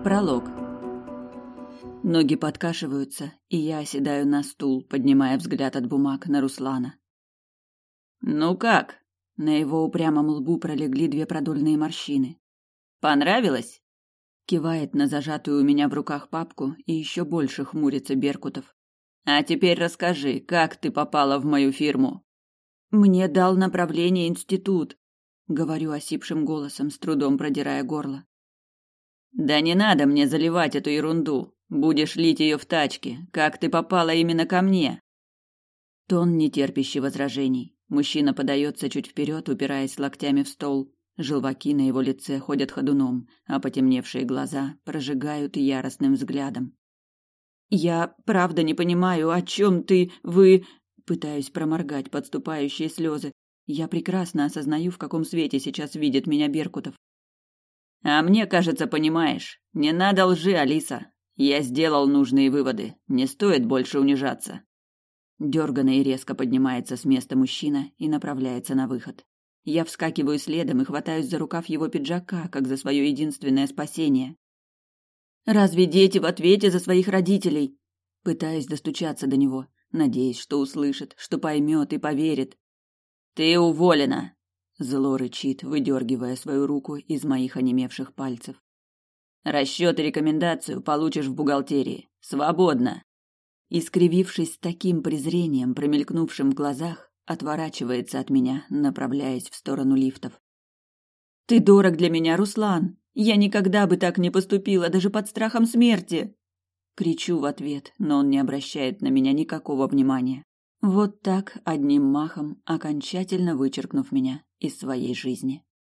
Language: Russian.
Пролог. Ноги подкашиваются, и я оседаю на стул, поднимая взгляд от бумаг на Руслана. «Ну как?» На его упрямом лбу пролегли две продольные морщины. «Понравилось?» Кивает на зажатую у меня в руках папку и еще больше хмурится Беркутов. «А теперь расскажи, как ты попала в мою фирму?» «Мне дал направление институт», — говорю осипшим голосом, с трудом продирая горло. «Да не надо мне заливать эту ерунду. Будешь лить ее в тачке. Как ты попала именно ко мне?» Тон, не терпящий возражений. Мужчина подается чуть вперед, упираясь локтями в стол. Желваки на его лице ходят ходуном, а потемневшие глаза прожигают яростным взглядом. «Я правда не понимаю, о чем вы...» Пытаюсь проморгать подступающие слезы. Я прекрасно осознаю, в каком свете сейчас видит меня Беркутов. «А мне кажется, понимаешь. Не надо лжи, Алиса. Я сделал нужные выводы. Не стоит больше унижаться». Дёрганно и резко поднимается с места мужчина и направляется на выход. Я вскакиваю следом и хватаюсь за рукав его пиджака, как за свое единственное спасение. «Разве дети в ответе за своих родителей?» Пытаюсь достучаться до него, надеясь, что услышит, что поймет и поверит. «Ты уволена!» Зло рычит, выдергивая свою руку из моих онемевших пальцев. «Расчет и рекомендацию получишь в бухгалтерии. Свободно!» Искривившись с таким презрением, промелькнувшим в глазах, отворачивается от меня, направляясь в сторону лифтов. «Ты дорог для меня, Руслан! Я никогда бы так не поступила, даже под страхом смерти!» Кричу в ответ, но он не обращает на меня никакого внимания. Вот так, одним махом, окончательно вычеркнув меня из своей жизни.